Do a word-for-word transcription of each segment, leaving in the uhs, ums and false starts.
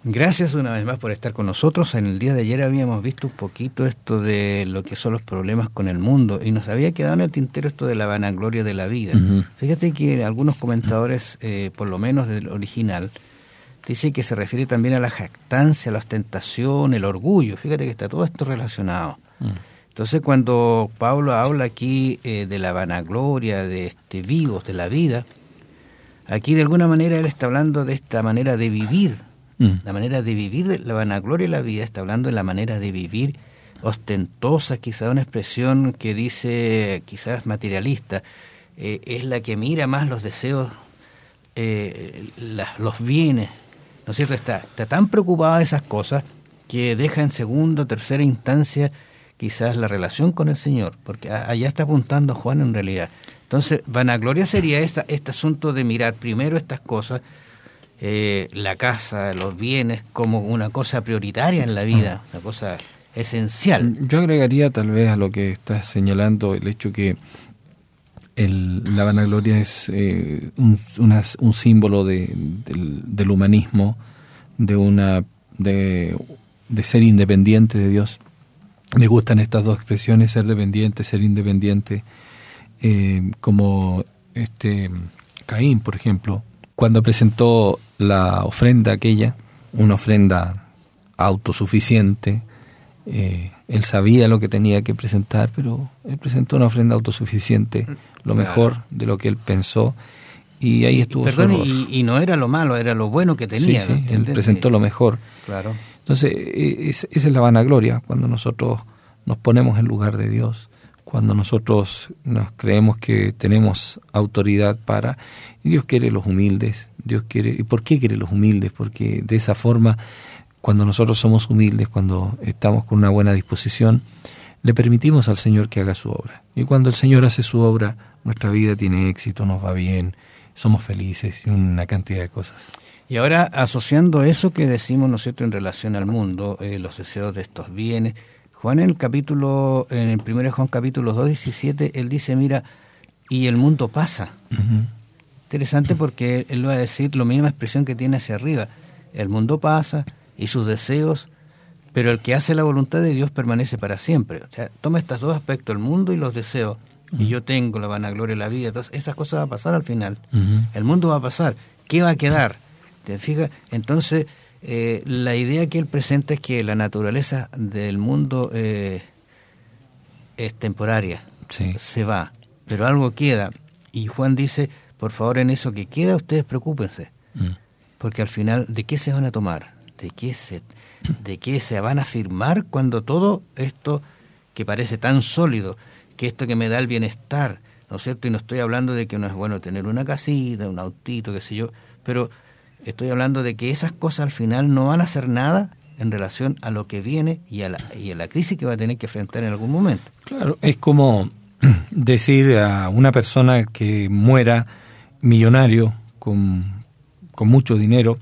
Gracias una vez más por estar con nosotros. En el día de ayer habíamos visto un poquito esto de lo que son los problemas con el mundo y nos había quedado en el tintero esto de la vanagloria de la vida. Uh-huh. Fíjate que algunos comentadores, eh, por lo menos del original, dice que se refiere también a la jactancia, la ostentación, el orgullo. Fíjate que está todo esto relacionado. Uh-huh. Entonces, cuando Pablo habla aquí eh, de la vanagloria, de este vivos, de la vida, aquí de alguna manera él está hablando de esta manera de vivir, mm. la manera de vivir, de la vanagloria de la vida, está hablando de la manera de vivir ostentosa, quizás una expresión que dice, quizás materialista, eh, es la que mira más los deseos, eh, la, los bienes, ¿no es cierto? Está, está tan preocupada de esas cosas que deja en segunda o tercera instancia quizás la relación con el Señor, porque allá está apuntando Juan en realidad. Entonces, vanagloria sería esta, este asunto de mirar primero estas cosas, eh, la casa, los bienes, como una cosa prioritaria en la vida, una cosa esencial. Yo agregaría tal vez a lo que estás señalando el hecho que el, la vanagloria es eh, un, una, un símbolo de, del, del humanismo, de una de, de ser independiente de Dios. Me gustan estas dos expresiones, ser dependiente, ser independiente, eh, como este Caín, por ejemplo, cuando presentó la ofrenda aquella, una ofrenda autosuficiente, eh, él sabía lo que tenía que presentar, pero él presentó una ofrenda autosuficiente, lo mejor de lo que él pensó, y ahí estuvo Perdón, su error. Y, y no era lo malo, era lo bueno que tenía. Sí, sí, él presentó lo mejor. Claro. Entonces, es, esa es la vanagloria, cuando nosotros nos ponemos en lugar de Dios, cuando nosotros nos creemos que tenemos autoridad para, y Dios quiere los humildes, Dios quiere, ¿y por qué quiere los humildes? Porque de esa forma, cuando nosotros somos humildes, cuando estamos con una buena disposición, le permitimos al Señor que haga su obra. Y cuando el Señor hace su obra, nuestra vida tiene éxito, nos va bien, somos felices y una cantidad de cosas. Y ahora, asociando eso que decimos, ¿no es cierto?, en relación al mundo, eh, los deseos de estos bienes, Juan en el capítulo, en el primero Juan capítulo dos, diecisiete, él dice, mira, y el mundo pasa. Uh-huh. Interesante porque él va a decir la misma expresión que tiene hacia arriba. El mundo pasa y sus deseos, pero el que hace la voluntad de Dios permanece para siempre. O sea, toma estos dos aspectos, el mundo y los deseos, uh-huh. y yo tengo la vanagloria de la vida, entonces esas cosas van a pasar al final. Uh-huh. El mundo va a pasar. ¿Qué va a quedar? ¿Te fijas? Entonces, eh, la idea que él presenta es que la naturaleza del mundo eh, es temporaria, sí. se va, pero algo queda. Y Juan dice, por favor, en eso que queda, ustedes preocúpense, mm. porque al final, ¿de qué se van a tomar? ¿De qué se, de qué se van a firmar cuando todo esto que parece tan sólido, que esto que me da el bienestar, ¿no es cierto? Y no estoy hablando de que no es bueno tener una casita, un autito, qué sé yo, pero estoy hablando de que esas cosas al final no van a hacer nada en relación a lo que viene y a la, y a la crisis que va a tener que enfrentar en algún momento. Claro, es como decir a una persona que muera millonario, con, con mucho dinero,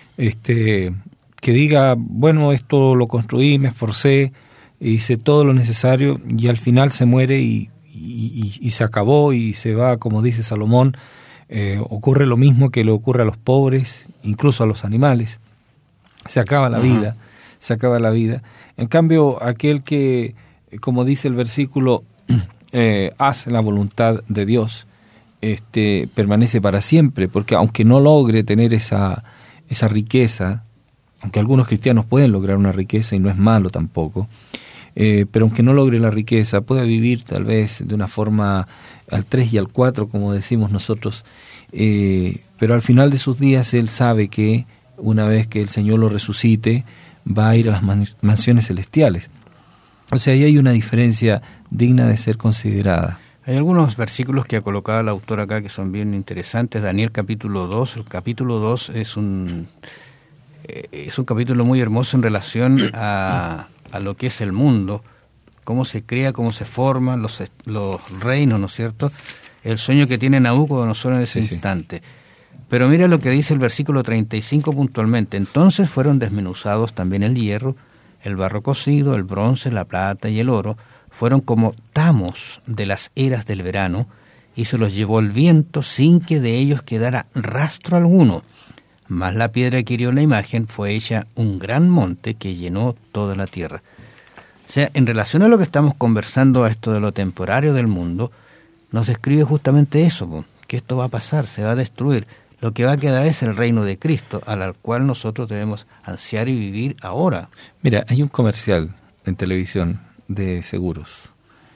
este, que diga, bueno, esto lo construí, me esforcé, hice todo lo necesario y al final se muere y, y, y se acabó y se va, como dice Salomón. Eh, ocurre lo mismo que le ocurre a los pobres, incluso a los animales. Se acaba la uh-huh. vida, se acaba la vida. En cambio, aquel que, como dice el versículo, eh, hace la voluntad de Dios, este, permanece para siempre, porque aunque no logre tener esa, esa riqueza, aunque algunos cristianos pueden lograr una riqueza y no es malo tampoco, eh, pero aunque no logre la riqueza, puede vivir tal vez de una forma al tres y al cuatro, como decimos nosotros, eh, pero al final de sus días él sabe que una vez que el Señor lo resucite, va a ir a las man- mansiones celestiales. O sea, ahí hay una diferencia digna de ser considerada. Hay algunos versículos que ha colocado el autor acá que son bien interesantes. Daniel capítulo dos, el capítulo dos es un, eh, es un capítulo muy hermoso en relación a, a lo que es el mundo, cómo se crea, cómo se forman los, los reinos, ¿no es cierto? El sueño que tiene Nabucodonosor en ese sí, instante. Sí. Pero mira lo que dice el versículo treinta y cinco puntualmente. Entonces fueron desmenuzados también el hierro, el barro cocido, el bronce, la plata y el oro, fueron como tamos de las eras del verano, y se los llevó el viento sin que de ellos quedara rastro alguno. mas la piedra que hirió la imagen fue hecha un gran monte que llenó toda la tierra. O sea, en relación a lo que estamos conversando, a esto de lo temporario del mundo, nos describe justamente eso, que esto va a pasar, se va a destruir. Lo que va a quedar es el reino de Cristo, al cual nosotros debemos ansiar y vivir ahora. Mira, hay un comercial en televisión de seguros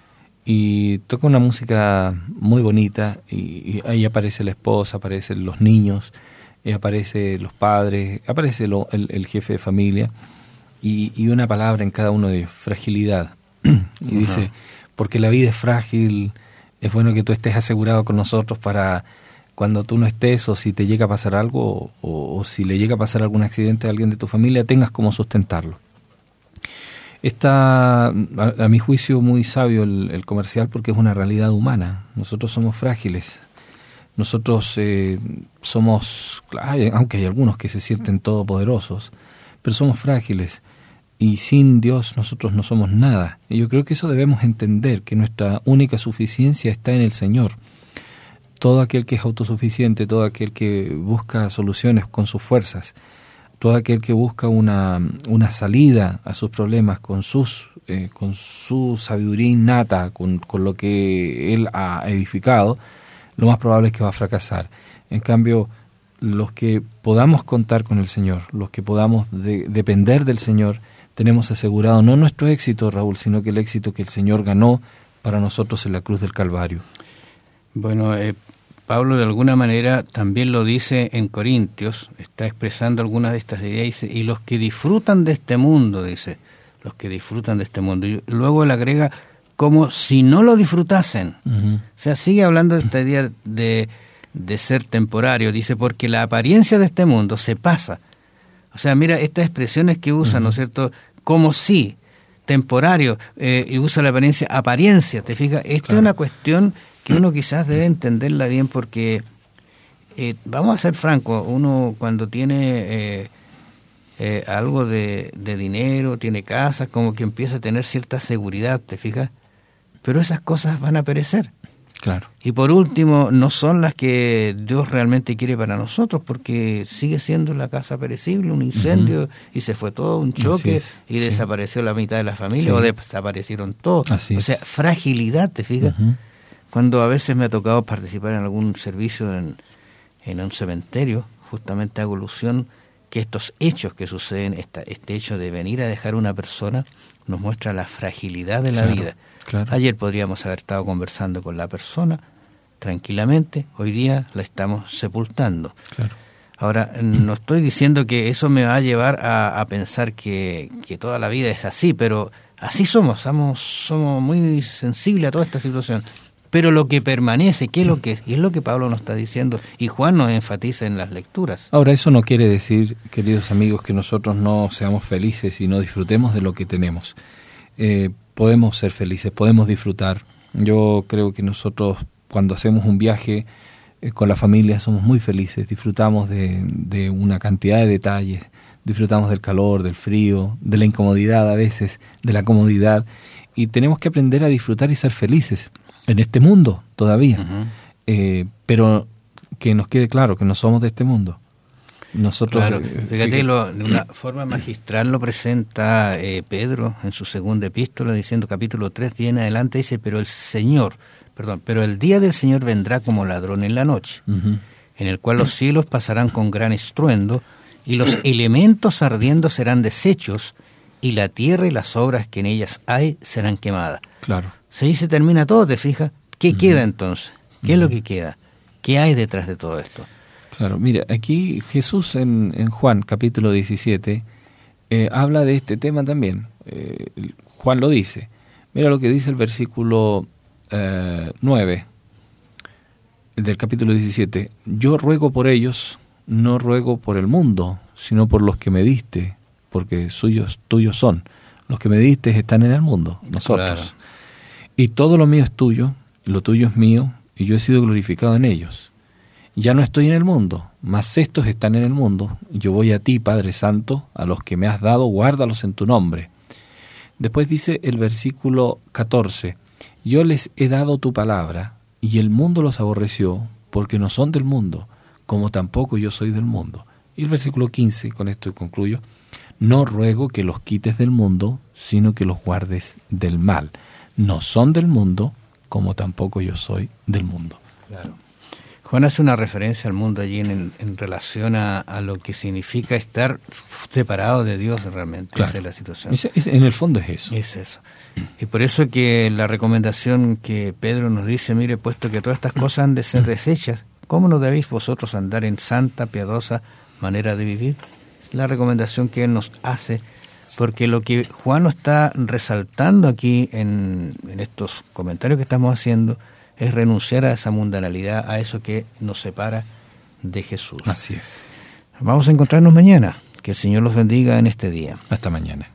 y toca una música muy bonita y, y ahí aparece la esposa, aparecen los niños, y aparecen los padres, aparece lo, el, el jefe de familia y, y una palabra en cada uno de ellos, fragilidad. Y uh-huh. dice, porque la vida es frágil, es bueno que tú estés asegurado con nosotros para cuando tú no estés o si te llega a pasar algo o, o si le llega a pasar algún accidente a alguien de tu familia, tengas cómo sustentarlo. Está, a, a mi juicio, muy sabio el, el comercial porque es una realidad humana. Nosotros somos frágiles. Nosotros eh, somos, aunque hay algunos que se sienten todopoderosos, pero somos frágiles. Y sin Dios nosotros no somos nada. Y yo creo que eso debemos entender, que nuestra única suficiencia está en el Señor. Todo aquel que es autosuficiente, todo aquel que busca soluciones con sus fuerzas, todo aquel que busca una, una salida a sus problemas con, sus, eh, con su sabiduría innata, con, con lo que él ha edificado, lo más probable es que va a fracasar. En cambio, los que podamos contar con el Señor, los que podamos de, depender del Señor, tenemos asegurado no nuestro éxito, Raúl, sino que el éxito que el Señor ganó para nosotros en la cruz del Calvario. Bueno, eh, Pablo de alguna manera también lo dice en Corintios, está expresando algunas de estas ideas, dice, y los que disfrutan de este mundo, dice, los que disfrutan de este mundo. Y luego él agrega, como si no lo disfrutasen. Uh-huh. O sea, sigue hablando de esta idea de, de ser temporario, dice, porque la apariencia de este mundo se pasa. O sea, mira estas expresiones que usa, uh-huh. ¿no es cierto? Como si, temporario, eh, y usa la apariencia, apariencia, ¿te fijas? Esta claro. es una cuestión que uno quizás debe entenderla bien porque, eh, vamos a ser francos, uno cuando tiene eh, eh, algo de, de dinero, tiene casa, como que empieza a tener cierta seguridad, ¿te fijas? Pero esas cosas van a perecer. Claro. Y por último, no son las que Dios realmente quiere para nosotros, porque sigue siendo la casa perecible, un incendio, uh-huh. y se fue todo, un choque, y sí. desapareció la mitad de la familia, sí. o desaparecieron todos. Así o sea, es. fragilidad, ¿te fijas? Uh-huh. Cuando a veces me ha tocado participar en algún servicio en, en un cementerio, justamente hago alusión que estos hechos que suceden, esta, este hecho de venir a dejar una persona, nos muestra la fragilidad de la claro, vida. Claro. Ayer podríamos haber estado conversando con la persona tranquilamente, hoy día la estamos sepultando. Claro. Ahora, no estoy diciendo que eso me va a llevar a, a pensar que, que toda la vida es así, pero así somos, somos, somos muy sensibles a toda esta situación. Pero lo que permanece, ¿qué es lo que es? Y es lo que Pablo nos está diciendo, y Juan nos enfatiza en las lecturas. Ahora, eso no quiere decir, queridos amigos, que nosotros no seamos felices y no disfrutemos de lo que tenemos. Eh, podemos ser felices, podemos disfrutar. Yo creo que nosotros, cuando hacemos un viaje eh, con la familia, somos muy felices, disfrutamos de, de una cantidad de detalles, disfrutamos del calor, del frío, de la incomodidad a veces, de la comodidad, y tenemos que aprender a disfrutar y ser felices en este mundo todavía, uh-huh. eh, pero que nos quede claro que no somos de este mundo. Nosotros, claro, fíjate, lo, de una forma magistral lo presenta eh, Pedro en su segunda epístola, diciendo capítulo tres, viene adelante, dice, pero el Señor, perdón, pero el día del Señor vendrá como ladrón en la noche, uh-huh. en el cual los cielos pasarán con gran estruendo, y los elementos ardiendo serán deshechos, y la tierra y las obras que en ellas hay serán quemadas. Claro. Ahí se termina todo, ¿te fijas? ¿Qué uh-huh. queda entonces? ¿Qué uh-huh. es lo que queda? ¿Qué hay detrás de todo esto? Claro, mira, aquí Jesús en, en Juan capítulo diecisiete eh, habla de este tema también. Eh, Juan lo dice. Mira lo que dice el versículo eh, nueve del capítulo diecisiete. Yo ruego por ellos, no ruego por el mundo, sino por los que me diste, porque suyos, tuyos son. Los que me diste están en el mundo, nosotros. Claro. Y todo lo mío es tuyo, lo tuyo es mío, y yo he sido glorificado en ellos. Ya no estoy en el mundo, mas estos están en el mundo. Yo voy a ti, Padre Santo, a los que me has dado, guárdalos en tu nombre. Después dice el versículo catorce, yo les he dado tu palabra, y el mundo los aborreció, porque no son del mundo, como tampoco yo soy del mundo. Y el versículo quince, con esto concluyo, no ruego que los quites del mundo, sino que los guardes del mal. No son del mundo, como tampoco yo soy del mundo. Claro. Juan hace una referencia al mundo allí en, en relación a, a lo que significa estar separado de Dios realmente. Claro. Esa es la situación. Es, es, en el fondo es eso. Es eso. Y por eso que la recomendación que Pedro nos dice, mire, puesto que todas estas cosas han de ser deshechas, ¿cómo no debéis vosotros andar en santa, piadosa manera de vivir? Es la recomendación que él nos hace, porque lo que Juan nos está resaltando aquí en, en estos comentarios que estamos haciendo es renunciar a esa mundanalidad, a eso que nos separa de Jesús. Así es. Vamos a encontrarnos mañana. Que el Señor los bendiga en este día. Hasta mañana.